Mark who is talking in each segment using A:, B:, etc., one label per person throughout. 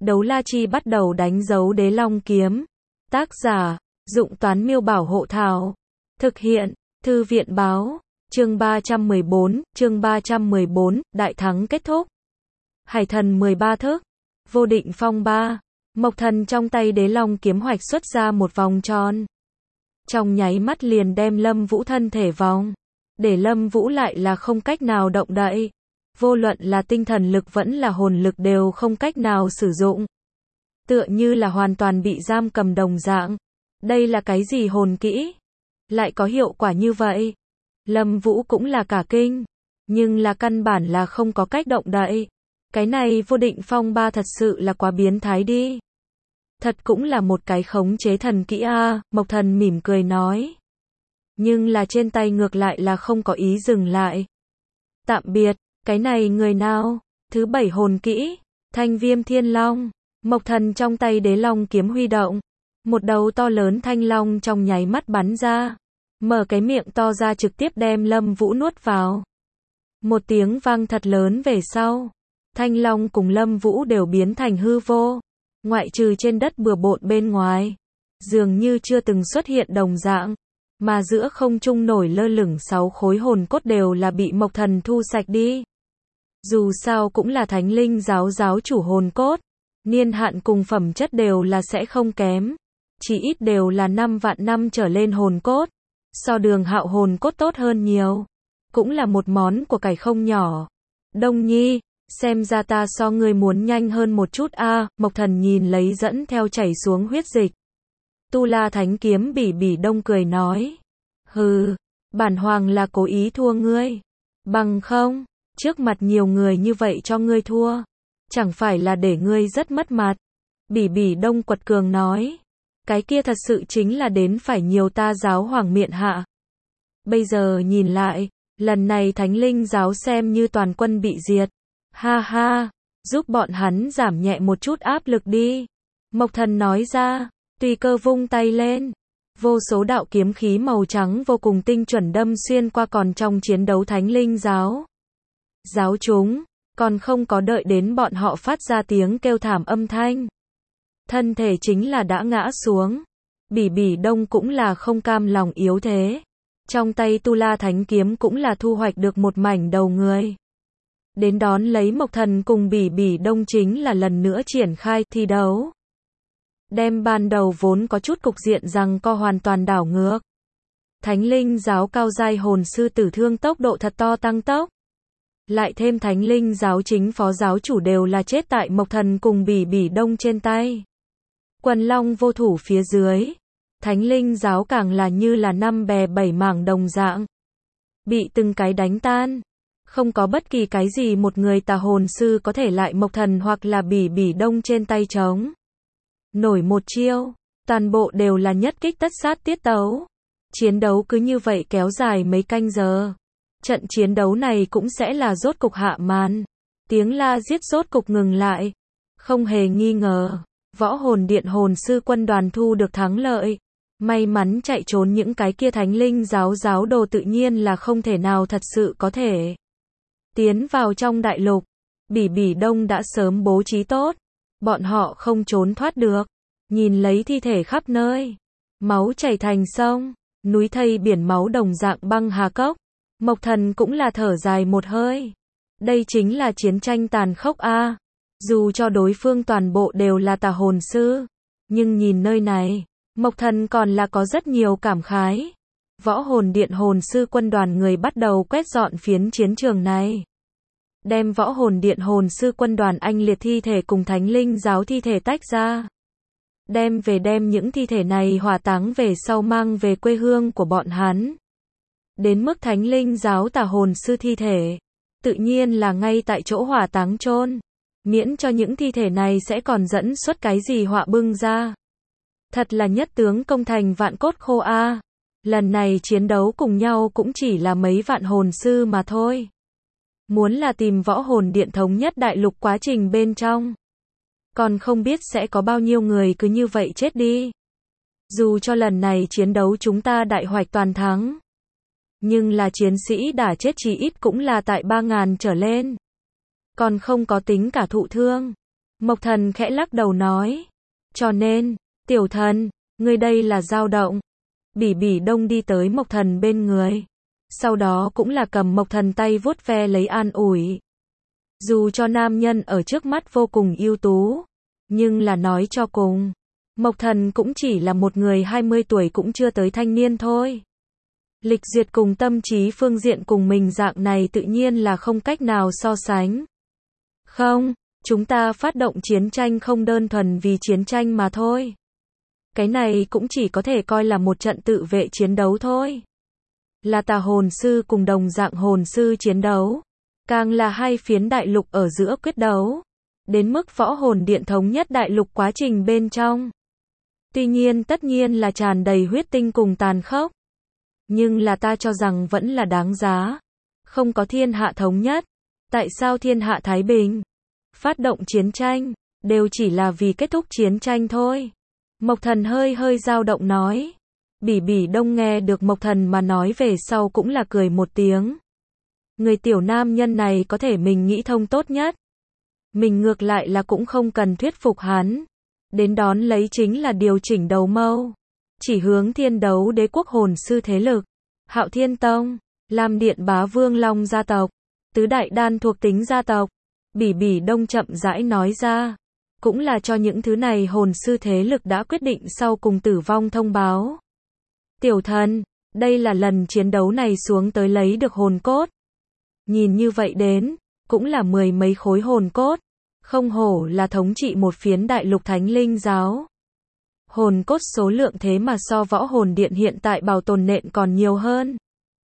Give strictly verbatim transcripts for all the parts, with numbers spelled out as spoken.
A: Đấu la chi bắt đầu đánh dấu đế long kiếm. Tác giả, Dụng Toán Miêu Bảo Hộ Thảo. Thực hiện, Thư viện Báo. Chương ba trăm mười bốn, chương ba trăm mười bốn, đại thắng kết thúc. Hải thần mười ba thức. Vô định phong ba. Mộc thần trong tay đế long kiếm hoạch xuất ra một vòng tròn. Trong nháy mắt liền đem Lâm Vũ thân thể vòng. Để Lâm Vũ lại là không cách nào động đậy. Vô luận là tinh thần lực vẫn là hồn lực đều không cách nào sử dụng. Tựa như là hoàn toàn bị giam cầm đồng dạng. Đây là cái gì hồn kỹ? Lại có hiệu quả như vậy? Lâm Vũ cũng là cả kinh. Nhưng là căn bản là không có cách động đậy. Cái này vô định phong ba thật sự là quá biến thái đi. Thật cũng là một cái khống chế thần kỹ a, Mộc thần mỉm cười nói. Nhưng là trên tay ngược lại là không có ý dừng lại. Tạm biệt, cái này người nào? Thứ bảy hồn kỹ, Thanh Viêm Thiên Long. Mộc thần trong tay đế long kiếm huy động. Một đầu to lớn thanh long trong nháy mắt bắn ra. Mở cái miệng to ra trực tiếp đem Lâm Vũ nuốt vào. Một tiếng vang thật lớn về sau. Thanh long cùng Lâm Vũ đều biến thành hư vô. Ngoại trừ trên đất bừa bộn bên ngoài. Dường như chưa từng xuất hiện đồng dạng. Mà giữa không trung nổi lơ lửng sáu khối hồn cốt đều là bị Mộc thần thu sạch đi. Dù sao cũng là thánh linh giáo giáo chủ hồn cốt. Niên hạn cùng phẩm chất đều là sẽ không kém. Chỉ ít đều là năm vạn năm trở lên hồn cốt. So Đường Hạo hồn cốt tốt hơn nhiều. Cũng là một món của cải không nhỏ. Đông Nhi, xem ra ta so ngươi muốn nhanh hơn một chút a, à, Mộc thần nhìn lấy dẫn theo chảy xuống huyết dịch. Tu La Thánh Kiếm Bỉ Bỉ Đông cười nói. Hừ, bản hoàng là cố ý thua ngươi. Bằng không, trước mặt nhiều người như vậy cho ngươi thua. Chẳng phải là để ngươi rất mất mặt. Bỉ Bỉ Đông quật cường nói. Cái kia thật sự chính là đến phải nhiều ta giáo hoàng miện hạ. Bây giờ nhìn lại, lần này thánh linh giáo xem như toàn quân bị diệt. Ha ha, giúp bọn hắn giảm nhẹ một chút áp lực đi. Mộc thần nói ra, tùy cơ vung tay lên. Vô số đạo kiếm khí màu trắng vô cùng tinh chuẩn đâm xuyên qua còn trong chiến đấu thánh linh giáo. Giáo chúng, còn không có đợi đến bọn họ phát ra tiếng kêu thảm âm thanh. Thân thể chính là đã ngã xuống. Bỉ Bỉ Đông cũng là không cam lòng yếu thế. Trong tay Tu La Thánh Kiếm cũng là thu hoạch được một mảnh đầu người. Đến đón lấy Mộc thần cùng Bỉ Bỉ Đông chính là lần nữa triển khai thi đấu. Đem ban đầu vốn có chút cục diện rằng co hoàn toàn đảo ngược. Thánh linh giáo cao giai hồn sư tử thương tốc độ thật to tăng tốc. Lại thêm thánh linh giáo chính phó giáo chủ đều là chết tại Mộc thần cùng Bỉ Bỉ Đông trên tay. Quần long vô thủ phía dưới. Thánh linh giáo càng là như là năm bè bảy mảng đồng dạng. Bị từng cái đánh tan. Không có bất kỳ cái gì một người tà hồn sư có thể lại Mộc thần hoặc là Bỉ Bỉ Đông trên tay trống. Nổi một chiêu. Toàn bộ đều là nhất kích tất sát tiết tấu. Chiến đấu cứ như vậy kéo dài mấy canh giờ. Trận chiến đấu này cũng sẽ là rốt cục hạ màn. Tiếng la giết rốt cục ngừng lại. Không hề nghi ngờ. Võ hồn điện hồn sư quân đoàn thu được thắng lợi. May mắn chạy trốn những cái kia thánh linh giáo giáo đồ tự nhiên là không thể nào thật sự có thể tiến vào trong đại lục. Bỉ Bỉ Đông đã sớm bố trí tốt. Bọn họ không trốn thoát được. Nhìn lấy thi thể khắp nơi. Máu chảy thành sông. Núi thây biển máu đồng dạng băng hà cốc. Mộc thần cũng là thở dài một hơi. Đây chính là chiến tranh tàn khốc a. Dù cho đối phương toàn bộ đều là tà hồn sư. Nhưng nhìn nơi này. Mộc thần còn là có rất nhiều cảm khái. Võ hồn điện hồn sư quân đoàn người bắt đầu quét dọn phiến chiến trường này. Đem võ hồn điện hồn sư quân đoàn anh liệt thi thể cùng thánh linh giáo thi thể tách ra. Đem về đem những thi thể này hỏa táng về sau mang về quê hương của bọn hắn. Đến mức thánh linh giáo tà hồn sư thi thể. Tự nhiên là ngay tại chỗ hỏa táng chôn. Miễn cho những thi thể này sẽ còn dẫn xuất cái gì họa bưng ra. Thật là nhất tướng công thành vạn cốt khô a. Lần này chiến đấu cùng nhau cũng chỉ là mấy vạn hồn sư mà thôi. Muốn là tìm võ hồn điện thống nhất đại lục quá trình bên trong. Còn không biết sẽ có bao nhiêu người cứ như vậy chết đi. Dù cho lần này chiến đấu chúng ta đại hoạch toàn thắng. Nhưng là chiến sĩ đã chết chỉ ít cũng là tại ba ngàn trở lên. Còn không có tính cả thụ thương. Mộc Thần khẽ lắc đầu nói. Cho nên, tiểu thần, ngươi đây là dao động. Bỉ Bỉ Đông đi tới Mộc Thần bên người. Sau đó cũng là cầm Mộc Thần tay vuốt ve lấy an ủi. Dù cho nam nhân ở trước mắt vô cùng ưu tú, nhưng là nói cho cùng, Mộc Thần cũng chỉ là một người hai mươi tuổi cũng chưa tới thanh niên thôi. Lịch duyệt cùng tâm trí phương diện cùng mình dạng này tự nhiên là không cách nào so sánh. Không, chúng ta phát động chiến tranh không đơn thuần vì chiến tranh mà thôi. Cái này cũng chỉ có thể coi là một trận tự vệ chiến đấu thôi. Là tà hồn sư cùng đồng dạng hồn sư chiến đấu. Càng là hai phiến đại lục ở giữa quyết đấu. Đến mức võ hồn điện thống nhất đại lục quá trình bên trong. Tuy nhiên tất nhiên là tràn đầy huyết tinh cùng tàn khốc. Nhưng là ta cho rằng vẫn là đáng giá. Không có thiên hạ thống nhất. Tại sao thiên hạ thái bình? Phát động chiến tranh, đều chỉ là vì kết thúc chiến tranh thôi. Mộc Thần hơi hơi dao động nói. Bỉ Bỉ Đông nghe được Mộc Thần mà nói về sau cũng là cười một tiếng. Người tiểu nam nhân này có thể mình nghĩ thông tốt nhất. Mình ngược lại là cũng không cần thuyết phục hắn. Đến đón lấy chính là điều chỉnh đầu mâu. Chỉ hướng thiên đấu đế quốc hồn sư thế lực. Hạo Thiên Tông, Lam Điện Bá Vương Long gia tộc, tứ đại đan thuộc tính gia tộc. Bỉ Bỉ Đông chậm rãi nói ra. Cũng là cho những thứ này hồn sư thế lực đã quyết định sau cùng tử vong thông báo. Tiểu thần, đây là lần chiến đấu này xuống tới lấy được hồn cốt. Nhìn như vậy đến, cũng là mười mấy khối hồn cốt. Không hổ là thống trị một phiến đại lục thánh linh giáo. Hồn cốt số lượng thế mà so võ hồn điện hiện tại bảo tồn nện còn nhiều hơn.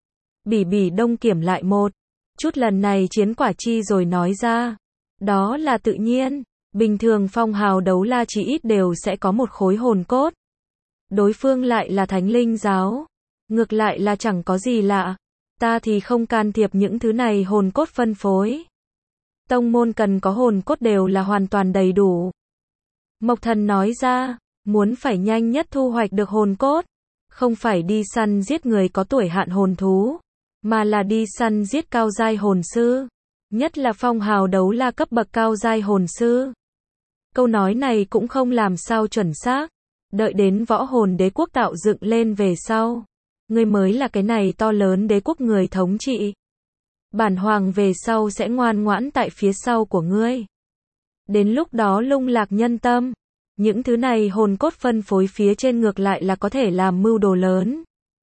A: Bỉ Bỉ Đông kiểm lại một chút lần này chiến quả chi rồi nói ra. Đó là tự nhiên. Bình thường phong hào đấu la chỉ ít đều sẽ có một khối hồn cốt. Đối phương lại là thánh linh giáo. Ngược lại là chẳng có gì lạ. Ta thì không can thiệp những thứ này hồn cốt phân phối. Tông môn cần có hồn cốt đều là hoàn toàn đầy đủ. Mộc Thần nói ra, muốn phải nhanh nhất thu hoạch được hồn cốt. Không phải đi săn giết người có tuổi hạn hồn thú. Mà là đi săn giết cao giai hồn sư. Nhất là phong hào đấu la cấp bậc cao giai hồn sư. Câu nói này cũng không làm sao chuẩn xác. Đợi đến võ hồn đế quốc tạo dựng lên về sau. Ngươi mới là cái này to lớn đế quốc người thống trị. Bản hoàng về sau sẽ ngoan ngoãn tại phía sau của ngươi. Đến lúc đó lung lạc nhân tâm. Những thứ này hồn cốt phân phối phía trên ngược lại là có thể làm mưu đồ lớn.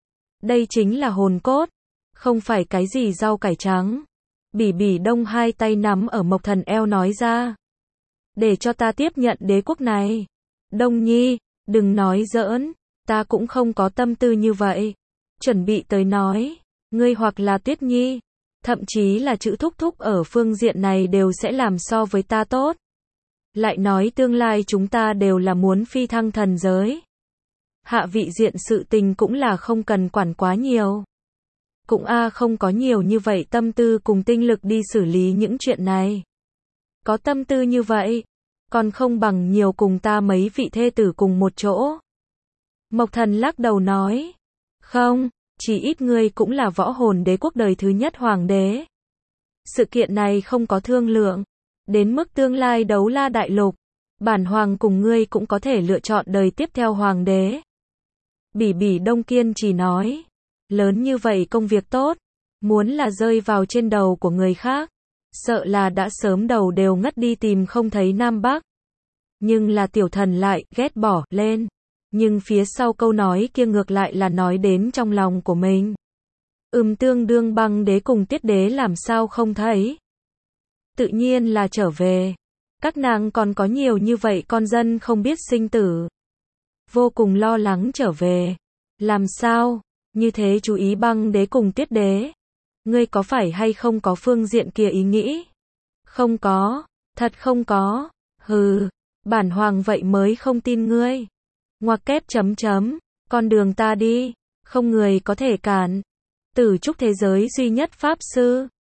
A: Đây chính là hồn cốt. Không phải cái gì rau cải trắng. Bỉ Bỉ Đông hai tay nắm ở Mộc Thần eo nói ra. Để cho ta tiếp nhận đế quốc này. Đông Nhi, đừng nói giỡn. Ta cũng không có tâm tư như vậy. Chuẩn bị tới nói. Ngươi hoặc là Tuyết Nhi. Thậm chí là chữ thúc thúc ở phương diện này đều sẽ làm so với ta tốt. Lại nói tương lai chúng ta đều là muốn phi thăng thần giới. Hạ vị diện sự tình cũng là không cần quản quá nhiều. Cũng a không có nhiều như vậy tâm tư cùng tinh lực đi xử lý những chuyện này. Có tâm tư như vậy, còn không bằng nhiều cùng ta mấy vị thê tử cùng một chỗ. Mộc Thần lắc đầu nói, không, chỉ ít ngươi cũng là võ hồn đế quốc đời thứ nhất hoàng đế. Sự kiện này không có thương lượng, đến mức tương lai đấu la đại lục, bản hoàng cùng ngươi cũng có thể lựa chọn đời tiếp theo hoàng đế. Bỉ Bỉ Đông kiên chỉ nói, lớn như vậy công việc tốt, muốn là rơi vào trên đầu của người khác, sợ là đã sớm đầu đều ngất đi tìm không thấy Nam Bắc. Nhưng là tiểu thần lại ghét bỏ lên. Nhưng phía sau câu nói kia ngược lại là nói đến trong lòng của mình. Ừm tương đương băng đế cùng tiết đế làm sao không thấy. Tự nhiên là trở về. Các nàng còn có nhiều như vậy con dân không biết sinh tử. Vô cùng lo lắng trở về. Làm sao? Như thế chú ý băng đế cùng tiết đế. Ngươi có phải hay không có phương diện kia ý nghĩ? Không có. Thật không có. Hừ. Bản hoàng vậy mới không tin ngươi. Ngoặc kép chấm chấm. Con đường ta đi. Không người có thể cản. Tử trúc thế giới duy nhất pháp sư.